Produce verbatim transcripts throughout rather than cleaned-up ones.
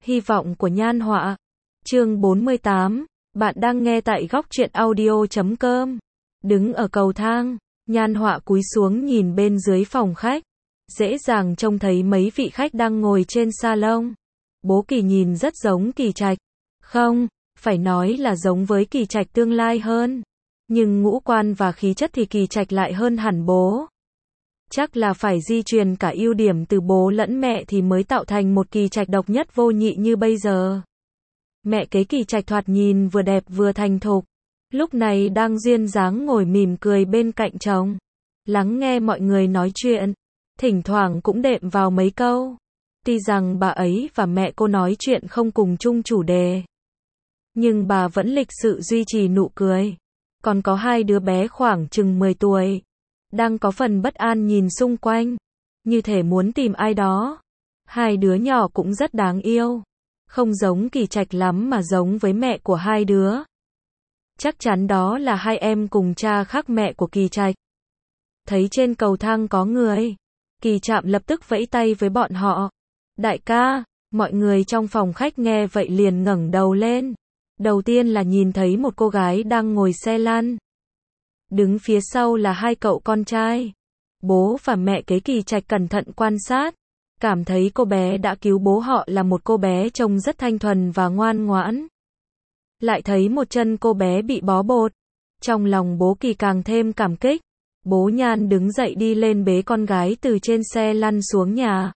Hy vọng của Nhan Họa. Chương bốn mươi tám. Bạn đang nghe tại góc truyện audio chấm com. Đứng ở cầu thang, Nhan Họa cúi xuống nhìn bên dưới phòng khách. Dễ dàng trông thấy mấy vị khách đang ngồi trên salon. Bố Kỳ nhìn rất giống Kỳ Trạch. Không, phải nói là giống với Kỳ Trạch tương lai hơn. Nhưng ngũ quan và khí chất thì Kỳ Trạch lại hơn hẳn bố. Chắc là phải di truyền cả ưu điểm từ bố lẫn mẹ thì mới tạo thành một Kỳ Trạch độc nhất vô nhị như bây giờ. Mẹ kế Kỳ Trạch thoạt nhìn vừa đẹp vừa thành thục. Lúc này đang duyên dáng ngồi mỉm cười bên cạnh chồng. Lắng nghe mọi người nói chuyện. Thỉnh thoảng cũng đệm vào mấy câu. Tuy rằng bà ấy và mẹ cô nói chuyện không cùng chung chủ đề. Nhưng bà vẫn lịch sự duy trì nụ cười. Còn có hai đứa bé khoảng chừng mười tuổi. Đang có phần bất an nhìn xung quanh. Như thể muốn tìm ai đó. Hai đứa nhỏ cũng rất đáng yêu. Không giống Kỳ Trạch lắm mà giống với mẹ của hai đứa. Chắc chắn đó là hai em cùng cha khác mẹ của Kỳ Trạch. Thấy trên cầu thang có người. Kỳ Trạm lập tức vẫy tay với bọn họ. Đại ca, mọi người trong phòng khách nghe vậy liền ngẩng đầu lên. Đầu tiên là nhìn thấy một cô gái đang ngồi xe lăn. Đứng phía sau là hai cậu con trai. Bố và mẹ kế Kỳ Trạch cẩn thận quan sát. Cảm thấy cô bé đã cứu bố họ là một cô bé trông rất thanh thuần và ngoan ngoãn. Lại thấy một chân cô bé bị bó bột. Trong lòng bố Kỳ càng thêm cảm kích. Bố Nhan đứng dậy đi lên bế con gái từ trên xe lăn xuống nhà.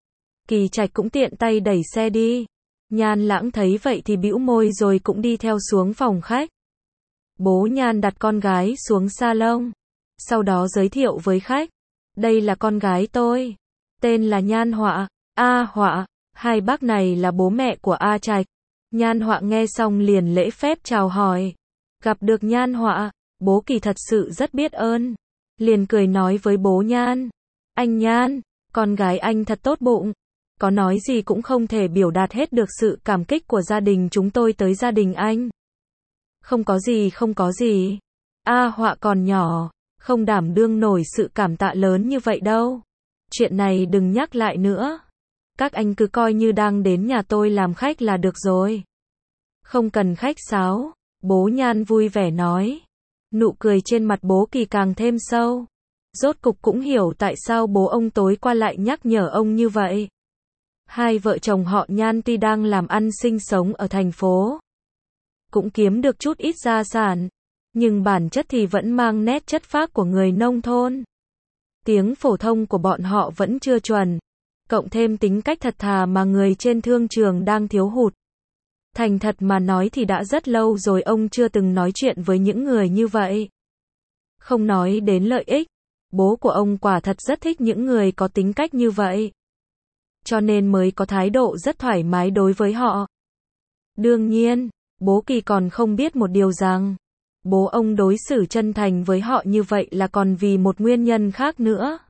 Kỳ Trạch cũng tiện tay đẩy xe đi. Nhan Lãng thấy vậy thì bĩu môi rồi cũng đi theo xuống phòng khách. Bố Nhan đặt con gái xuống salon. Sau đó giới thiệu với khách. Đây là con gái tôi. Tên là Nhan Họa. A Họa. Hai bác này là bố mẹ của A Trạch. Nhan Họa nghe xong liền lễ phép chào hỏi. Gặp được Nhan Họa, bố Kỳ thật sự rất biết ơn. Liền cười nói với bố Nhan. Anh Nhan, con gái anh thật tốt bụng. Có nói gì cũng không thể biểu đạt hết được sự cảm kích của gia đình chúng tôi tới gia đình anh. Không có gì không có gì. A Họa còn nhỏ, không đảm đương nổi sự cảm tạ lớn như vậy đâu. Chuyện này đừng nhắc lại nữa. Các anh cứ coi như đang đến nhà tôi làm khách là được rồi. Không cần khách sáo, bố Nhan vui vẻ nói. Nụ cười trên mặt bố Kỳ càng thêm sâu. Rốt cục cũng hiểu tại sao bố ông tối qua lại nhắc nhở ông như vậy. Hai vợ chồng họ Nhan tuy đang làm ăn sinh sống ở thành phố. Cũng kiếm được chút ít gia sản. Nhưng bản chất thì vẫn mang nét chất phác của người nông thôn. Tiếng phổ thông của bọn họ vẫn chưa chuẩn. Cộng thêm tính cách thật thà mà người trên thương trường đang thiếu hụt. Thành thật mà nói thì đã rất lâu rồi ông chưa từng nói chuyện với những người như vậy. Không nói đến lợi ích, bố của ông quả thật rất thích những người có tính cách như vậy. Cho nên mới có thái độ rất thoải mái đối với họ. Đương nhiên, bố Kỳ còn không biết một điều rằng, bố ông đối xử chân thành với họ như vậy là còn vì một nguyên nhân khác nữa.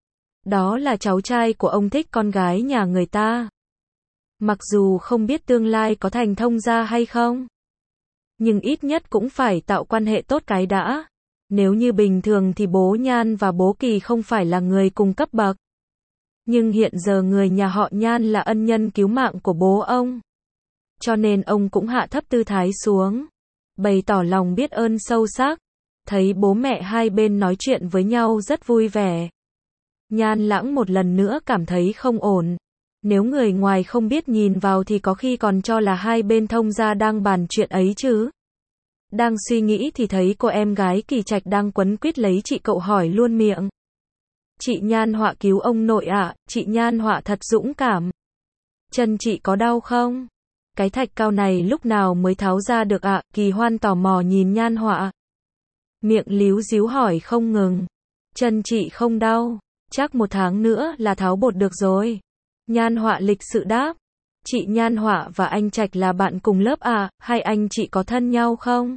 Đó là cháu trai của ông thích con gái nhà người ta. Mặc dù không biết tương lai có thành thông gia hay không. Nhưng ít nhất cũng phải tạo quan hệ tốt cái đã. Nếu như bình thường thì bố Nhan và bố Kỳ không phải là người cùng cấp bậc. Nhưng hiện giờ người nhà họ Nhan là ân nhân cứu mạng của bố ông. Cho nên ông cũng hạ thấp tư thái xuống. Bày tỏ lòng biết ơn sâu sắc. Thấy bố mẹ hai bên nói chuyện với nhau rất vui vẻ. Nhan Lãng một lần nữa cảm thấy không ổn. Nếu người ngoài không biết nhìn vào thì có khi còn cho là hai bên thông gia đang bàn chuyện ấy chứ. Đang suy nghĩ thì thấy cô em gái Kỳ Trạch đang quấn quýt lấy chị cậu hỏi luôn miệng. Chị Nhan Họa cứu ông nội ạ, à, chị Nhan Họa thật dũng cảm. Chân chị có đau không? Cái thạch cao này lúc nào mới tháo ra được ạ? À? Kỳ Hoan tò mò nhìn Nhan Họa. Miệng líu díu hỏi không ngừng. Chân chị không đau, chắc một tháng nữa là tháo bột được rồi. Nhan Họa lịch sự đáp. Chị Nhan Họa và anh Trạch là bạn cùng lớp à, hai anh chị có thân nhau không?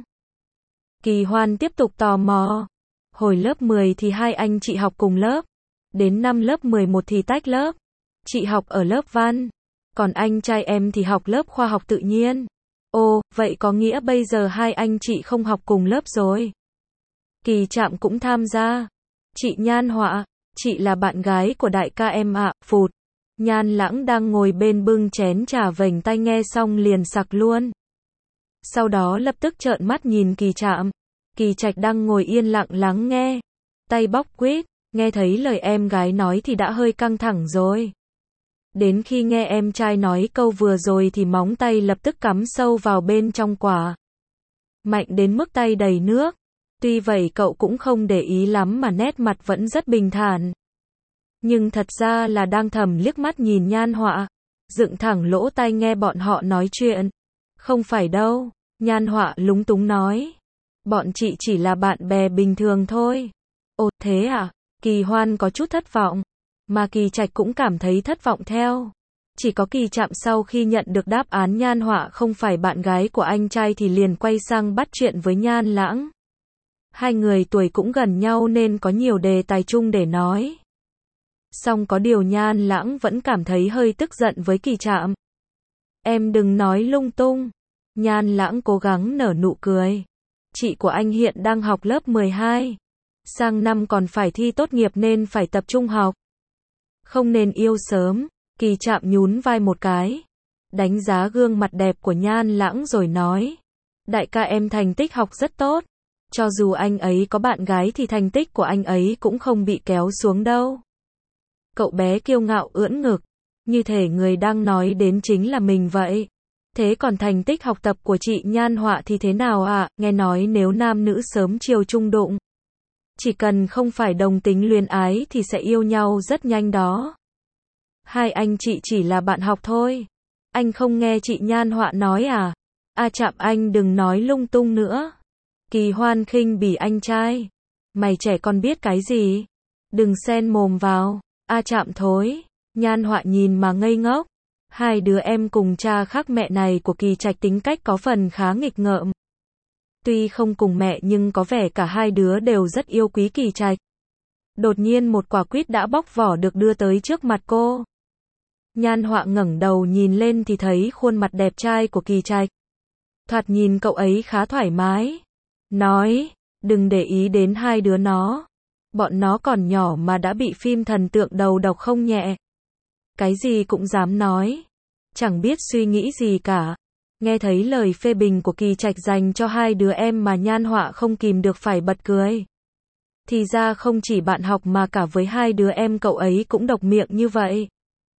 Kỳ Hoan tiếp tục tò mò. Hồi lớp mười thì hai anh chị học cùng lớp. Đến năm lớp mười một thì tách lớp. Chị học ở lớp văn. Còn anh trai em thì học lớp khoa học tự nhiên. Ồ, vậy có nghĩa bây giờ hai anh chị không học cùng lớp rồi. Kỳ Trạm cũng tham gia. Chị Nhan Họa, chị là bạn gái của đại ca em ạ, à, phụt. Nhan Lãng đang ngồi bên bưng chén trà vểnh tai nghe xong liền sặc luôn. Sau đó lập tức trợn mắt nhìn Kỳ Trạm. Kỳ Trạch đang ngồi yên lặng lắng nghe, tay bóc quýt, nghe thấy lời em gái nói thì đã hơi căng thẳng rồi. Đến khi nghe em trai nói câu vừa rồi thì móng tay lập tức cắm sâu vào bên trong quả. Mạnh đến mức tay đầy nước. Tuy vậy cậu cũng không để ý lắm mà nét mặt vẫn rất bình thản. Nhưng thật ra là đang thầm liếc mắt nhìn Nhan Họa, dựng thẳng lỗ tai nghe bọn họ nói chuyện. Không phải đâu, Nhan Họa lúng túng nói. Bọn chị chỉ là bạn bè bình thường thôi. Ồ, thế à? Kỳ Hoan có chút thất vọng. Mà Kỳ Trạch cũng cảm thấy thất vọng theo. Chỉ có Kỳ Trạm sau khi nhận được đáp án Nhan Họa không phải bạn gái của anh trai thì liền quay sang bắt chuyện với Nhan Lãng. Hai người tuổi cũng gần nhau nên có nhiều đề tài chung để nói. Song có điều Nhan Lãng vẫn cảm thấy hơi tức giận với Kỳ Trạm. Em đừng nói lung tung. Nhan Lãng cố gắng nở nụ cười. Chị của anh hiện đang học lớp mười hai. Sang năm còn phải thi tốt nghiệp nên phải tập trung học. Không nên yêu sớm. Kỳ Trạm nhún vai một cái. Đánh giá gương mặt đẹp của Nhan Lãng rồi nói. Đại ca em thành tích học rất tốt. Cho dù anh ấy có bạn gái thì thành tích của anh ấy cũng không bị kéo xuống đâu. Cậu bé kiêu ngạo ưỡn ngực. Như thể người đang nói đến chính là mình vậy. Thế còn thành tích học tập của chị Nhan Họa thì thế nào ạ? À? Nghe nói nếu nam nữ sớm chiều chung đụng. Chỉ cần không phải đồng tính luyến ái thì sẽ yêu nhau rất nhanh đó. Hai anh chị chỉ là bạn học thôi. Anh không nghe chị Nhan Họa nói à? A Trạm anh đừng nói lung tung nữa. Kỳ Hoan khinh bỉ anh trai. Mày trẻ con biết cái gì? Đừng xen mồm vào. A Trạm thối. Nhan Họa nhìn mà ngây ngốc. Hai đứa em cùng cha khác mẹ này của Kỳ Trạch tính cách có phần khá nghịch ngợm. Tuy không cùng mẹ nhưng có vẻ cả hai đứa đều rất yêu quý Kỳ Trạch. Đột nhiên một quả quýt đã bóc vỏ được đưa tới trước mặt cô. Nhan Họa ngẩng đầu nhìn lên thì thấy khuôn mặt đẹp trai của Kỳ Trạch. Thoạt nhìn cậu ấy khá thoải mái. Nói, đừng để ý đến hai đứa nó. Bọn nó còn nhỏ mà đã bị phim thần tượng đầu độc không nhẹ. Cái gì cũng dám nói. Chẳng biết suy nghĩ gì cả. Nghe thấy lời phê bình của Kỳ Trạch dành cho hai đứa em mà Nhan Họa không kìm được phải bật cười. Thì ra không chỉ bạn học mà cả với hai đứa em cậu ấy cũng độc miệng như vậy.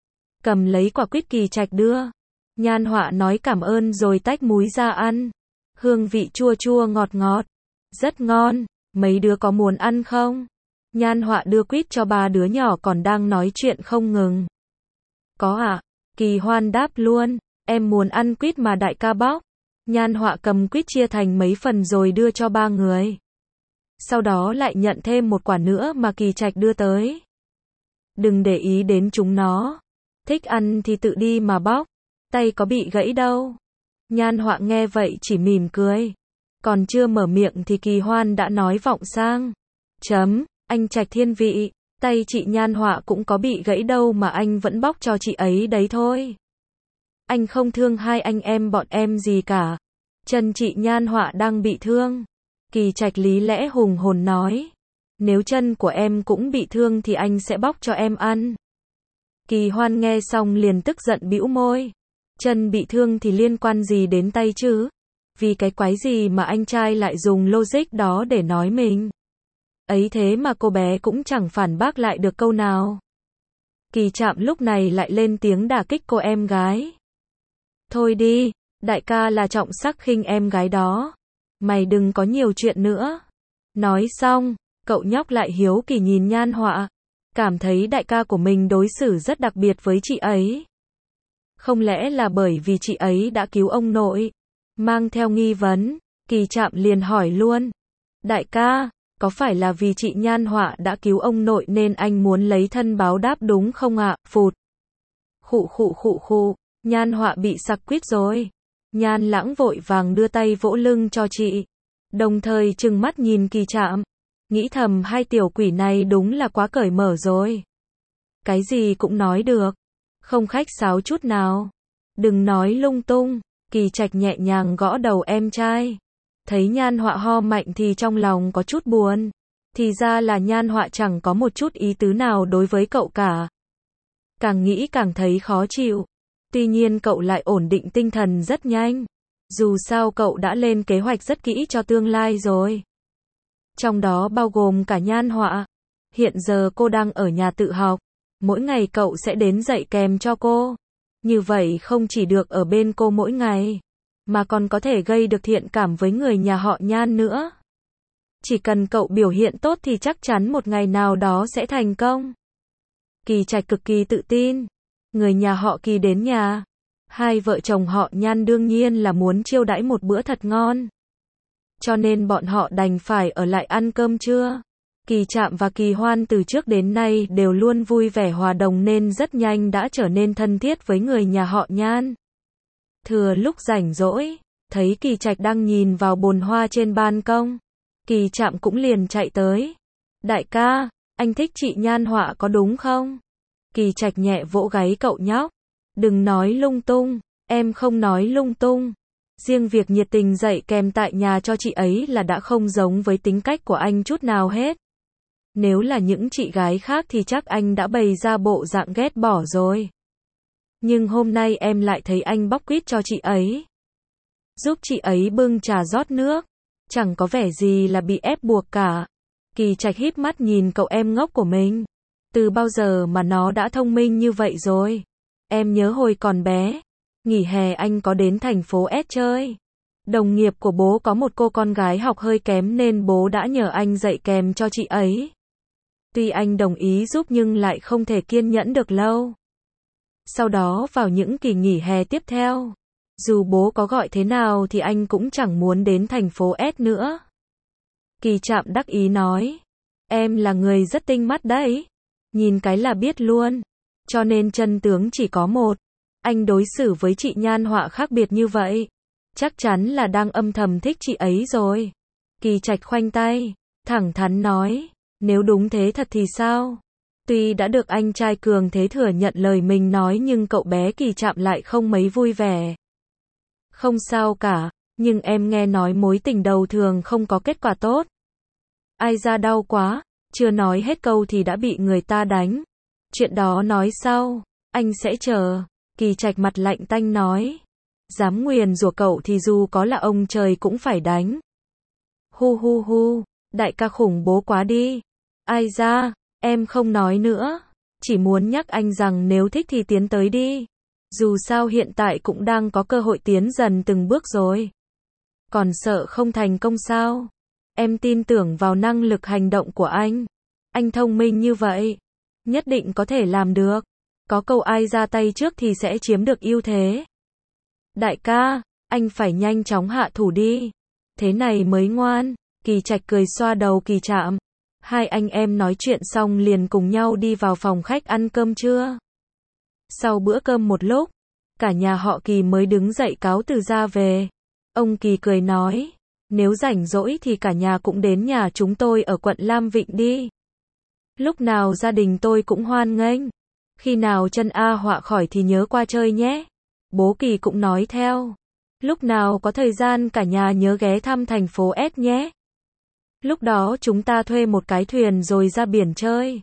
Cầm lấy quả quýt Kỳ Trạch đưa. Nhan Họa nói cảm ơn rồi tách múi ra ăn. Hương vị chua chua ngọt ngọt. Rất ngon. Mấy đứa có muốn ăn không? Nhan Họa đưa quýt cho ba đứa nhỏ còn đang nói chuyện không ngừng. Có ạ. À? Kỳ Hoan đáp luôn. Em muốn ăn quýt mà đại ca bóc. Nhan Họa cầm quýt chia thành mấy phần rồi đưa cho ba người. Sau đó lại nhận thêm một quả nữa mà Kỳ Trạch đưa tới. Đừng để ý đến chúng nó. Thích ăn thì tự đi mà bóc. Tay có bị gãy đâu. Nhan Họa nghe vậy chỉ mỉm cười. Còn chưa mở miệng thì Kỳ Hoan đã nói vọng sang. Chấm, anh Trạch thiên vị. Tay chị Nhan Họa cũng có bị gãy đâu mà anh vẫn bóc cho chị ấy đấy thôi. Anh không thương hai anh em bọn em gì cả. Chân chị Nhan Họa đang bị thương. Kỳ Trạch lý lẽ hùng hồn nói. Nếu chân của em cũng bị thương thì anh sẽ bóc cho em ăn. Kỳ Hoan nghe xong liền tức giận bĩu môi. Chân bị thương thì liên quan gì đến tay chứ? Vì cái quái gì mà anh trai lại dùng logic đó để nói mình? Ấy thế mà cô bé cũng chẳng phản bác lại được câu nào. Kỳ Trạm lúc này lại lên tiếng đả kích cô em gái. Thôi đi, đại ca là trọng sắc khinh em gái đó. Mày đừng có nhiều chuyện nữa. Nói xong, cậu nhóc lại hiếu kỳ nhìn Nhan Họa. Cảm thấy đại ca của mình đối xử rất đặc biệt với chị ấy. Không lẽ là bởi vì chị ấy đã cứu ông nội? Mang theo nghi vấn, Kỳ Trạm liền hỏi luôn. Đại ca, có phải là vì chị Nhan Họa đã cứu ông nội nên anh muốn lấy thân báo đáp đúng không ạ? Phụt. Khụ khụ khụ khụ, Nhan Họa bị sặc quýt rồi. Nhan Lãng vội vàng đưa tay vỗ lưng cho chị. Đồng thời trừng mắt nhìn Kỳ Trạm. Nghĩ thầm hai tiểu quỷ này đúng là quá cởi mở rồi. Cái gì cũng nói được. Không khách sáo chút nào. Đừng nói lung tung. Kỳ Trạch nhẹ nhàng gõ đầu em trai. Thấy Nhan Họa ho mạnh thì trong lòng có chút buồn. Thì ra là Nhan Họa chẳng có một chút ý tứ nào đối với cậu cả. càng nghĩ càng thấy khó chịu. Tuy nhiên cậu lại ổn định tinh thần rất nhanh. Dù sao cậu đã lên kế hoạch rất kỹ cho tương lai rồi. Trong đó bao gồm cả Nhan Họa. Hiện giờ cô đang ở nhà tự học. Mỗi ngày cậu sẽ đến dạy kèm cho cô. Như vậy không chỉ được ở bên cô mỗi ngày, mà còn có thể gây được thiện cảm với người nhà họ Nhan nữa. Chỉ cần cậu biểu hiện tốt thì chắc chắn một ngày nào đó sẽ thành công. Kỳ Trạch cực kỳ tự tin. Người nhà họ Kỳ đến nhà. Hai vợ chồng họ Nhan đương nhiên là muốn chiêu đãi một bữa thật ngon. Cho nên bọn họ đành phải ở lại ăn cơm trưa. Kỳ Trạm và Kỳ Hoan từ trước đến nay đều luôn vui vẻ hòa đồng nên rất nhanh đã trở nên thân thiết với người nhà họ Nhan. Thừa lúc rảnh rỗi, thấy Kỳ Trạch đang nhìn vào bồn hoa trên ban công. Kỳ Trạm cũng liền chạy tới. Đại ca, anh thích chị Nhan Họa có đúng không? Kỳ Trạch nhẹ vỗ gáy cậu nhóc. Đừng nói lung tung, em không nói lung tung. Riêng việc nhiệt tình dạy kèm tại nhà cho chị ấy là đã không giống với tính cách của anh chút nào hết. Nếu là những chị gái khác thì chắc anh đã bày ra bộ dạng ghét bỏ rồi. Nhưng hôm nay em lại thấy anh bóc quýt cho chị ấy. Giúp chị ấy bưng trà rót nước. Chẳng có vẻ gì là bị ép buộc cả. Kỳ Trạch híp mắt nhìn cậu em ngốc của mình. Từ bao giờ mà nó đã thông minh như vậy rồi? Em nhớ hồi còn bé, nghỉ hè anh có đến thành phố S chơi. Đồng nghiệp của bố có một cô con gái học hơi kém nên bố đã nhờ anh dạy kèm cho chị ấy. Tuy anh đồng ý giúp nhưng lại không thể kiên nhẫn được lâu. Sau đó vào những kỳ nghỉ hè tiếp theo, dù bố có gọi thế nào thì anh cũng chẳng muốn đến thành phố S nữa. Kỳ Trạm đắc ý nói, em là người rất tinh mắt đấy. Nhìn cái là biết luôn. Cho nên chân tướng chỉ có một. Anh đối xử với chị Nhan Họa khác biệt như vậy. Chắc chắn là đang âm thầm thích chị ấy rồi. Kỳ Trạch khoanh tay, thẳng thắn nói, nếu đúng thế thật thì sao? Tuy đã được anh trai cường thế thừa nhận lời mình nói nhưng cậu bé Kỳ Trạm lại không mấy vui vẻ. Không sao cả, nhưng em nghe nói mối tình đầu thường không có kết quả tốt. Ai ra đau quá, chưa nói hết câu thì đã bị người ta đánh. Chuyện đó nói sau, anh sẽ chờ. Kỳ Trạch mặt lạnh tanh nói. Dám nguyền rủa cậu thì dù có là ông trời cũng phải đánh. Hu hu hu, đại ca khủng bố quá đi. Ai ra, em không nói nữa. Chỉ muốn nhắc anh rằng nếu thích thì tiến tới đi. Dù sao hiện tại cũng đang có cơ hội tiến dần từng bước rồi. Còn sợ không thành công sao? Em tin tưởng vào năng lực hành động của anh. Anh thông minh như vậy, nhất định có thể làm được. Có câu ai ra tay trước thì sẽ chiếm được ưu thế. Đại ca, anh phải nhanh chóng hạ thủ đi. Thế này mới ngoan. Kỳ Trạch cười xoa đầu Kỳ Trạm. Hai anh em nói chuyện xong liền cùng nhau đi vào phòng khách ăn cơm trưa. Sau bữa cơm một lúc, cả nhà họ Kỳ mới đứng dậy cáo từ ra về. Ông Kỳ cười nói, nếu rảnh rỗi thì cả nhà cũng đến nhà chúng tôi ở quận Lam Vịnh đi. Lúc nào gia đình tôi cũng hoan nghênh. Khi nào chân A Họa khỏi thì nhớ qua chơi nhé. Bố Kỳ cũng nói theo. Lúc nào có thời gian cả nhà nhớ ghé thăm thành phố S nhé. Lúc đó chúng ta thuê một cái thuyền rồi ra biển chơi.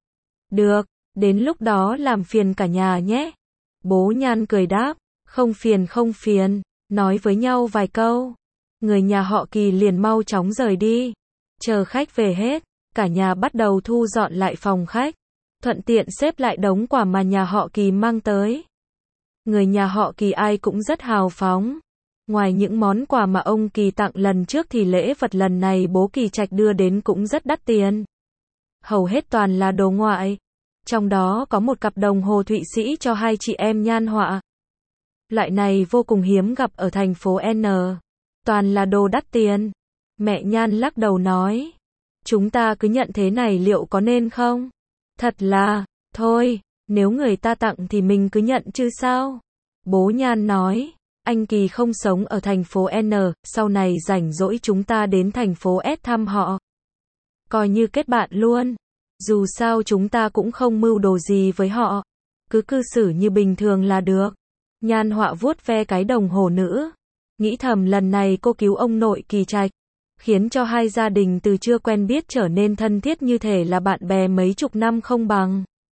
Được, đến lúc đó làm phiền cả nhà nhé. Bố Nhan cười đáp, không phiền không phiền, nói với nhau vài câu. Người nhà họ Kỳ liền mau chóng rời đi. Chờ khách về hết, cả nhà bắt đầu thu dọn lại phòng khách. Thuận tiện xếp lại đống quà mà nhà họ Kỳ mang tới. Người nhà họ Kỳ ai cũng rất hào phóng. Ngoài những món quà mà ông Kỳ tặng lần trước thì lễ vật lần này bố Kỳ Trạch đưa đến cũng rất đắt tiền. Hầu hết toàn là đồ ngoại. Trong đó có một cặp đồng hồ Thụy Sĩ cho hai chị em Nhan Họa. Loại này vô cùng hiếm gặp ở thành phố N. Toàn là đồ đắt tiền. Mẹ Nhan lắc đầu nói. Chúng ta cứ nhận thế này liệu có nên không? Thật là, thôi, nếu người ta tặng thì mình cứ nhận chứ sao? Bố Nhan nói, anh Kỳ không sống ở thành phố N, sau này rảnh rỗi chúng ta đến thành phố S thăm họ. Coi như kết bạn luôn. Dù sao chúng ta cũng không mưu đồ gì với họ. Cứ cư xử như bình thường là được. Nhan Họa vuốt ve cái đồng hồ nữ. Nghĩ thầm lần này cô cứu ông nội Kỳ Trạch. Khiến cho hai gia đình từ chưa quen biết trở nên thân thiết như thể là bạn bè mấy chục năm không bằng.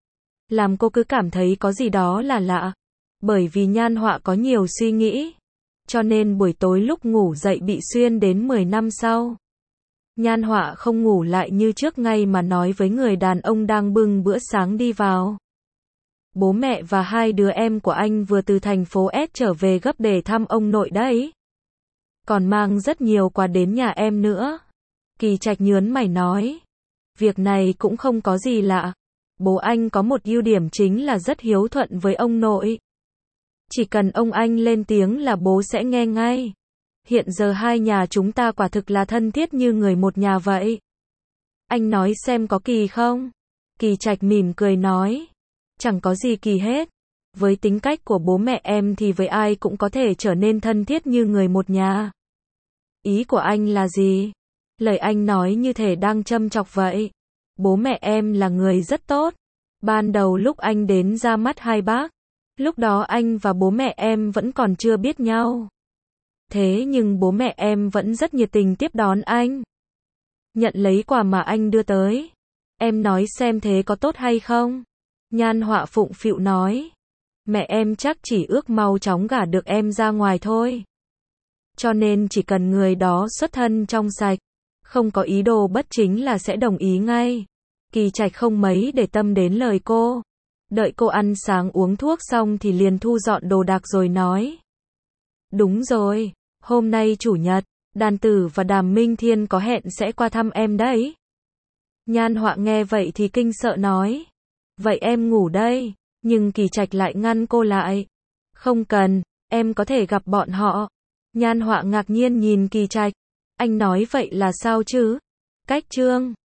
làm cô cứ cảm thấy có gì đó là lạ. Bởi vì Nhan Họa có nhiều suy nghĩ, cho nên buổi tối lúc ngủ dậy bị xuyên đến mười năm sau. Nhan Họa không ngủ lại như trước ngay mà nói với người đàn ông đang bưng bữa sáng đi vào. Bố mẹ và hai đứa em của anh vừa từ thành phố S trở về gấp để thăm ông nội đấy. Còn mang rất nhiều quà đến nhà em nữa. Kỳ Trạch nhớn mày nói. Việc này cũng không có gì lạ. Bố anh có một ưu điểm chính là rất hiếu thuận với ông nội. Chỉ cần ông anh lên tiếng là bố sẽ nghe ngay. Hiện giờ hai nhà chúng ta quả thực là thân thiết như người một nhà vậy. Anh nói xem có kỳ không? Kỳ Trạch mỉm cười nói. Chẳng có gì kỳ hết. Với tính cách của bố mẹ em thì với ai cũng có thể trở nên thân thiết như người một nhà. Ý của anh là gì? Lời anh nói như thể đang châm chọc vậy. Bố mẹ em là người rất tốt. Ban đầu lúc anh đến ra mắt hai bác, lúc đó anh và bố mẹ em vẫn còn chưa biết nhau. Thế nhưng bố mẹ em vẫn rất nhiệt tình tiếp đón anh. Nhận lấy quà mà anh đưa tới. Em nói xem thế có tốt hay không? Nhan Họa phụng phịu nói. Mẹ em chắc chỉ ước mau chóng gả được em ra ngoài thôi. Cho nên chỉ cần người đó xuất thân trong sạch, không có ý đồ bất chính là sẽ đồng ý ngay. Kỳ Trạch không mấy để tâm đến lời cô. Đợi cô ăn sáng uống thuốc xong thì liền thu dọn đồ đạc rồi nói. Đúng rồi, hôm nay chủ nhật, Đàn Tử và Đàm Minh Thiên có hẹn sẽ qua thăm em đấy. Nhan Họa nghe vậy thì kinh sợ nói. Vậy em ngủ đây, nhưng Kỳ Trạch lại ngăn cô lại. Không cần, em có thể gặp bọn họ. Nhan Họa ngạc nhiên nhìn Kỳ Trạch. Anh nói vậy là sao chứ? Cách chương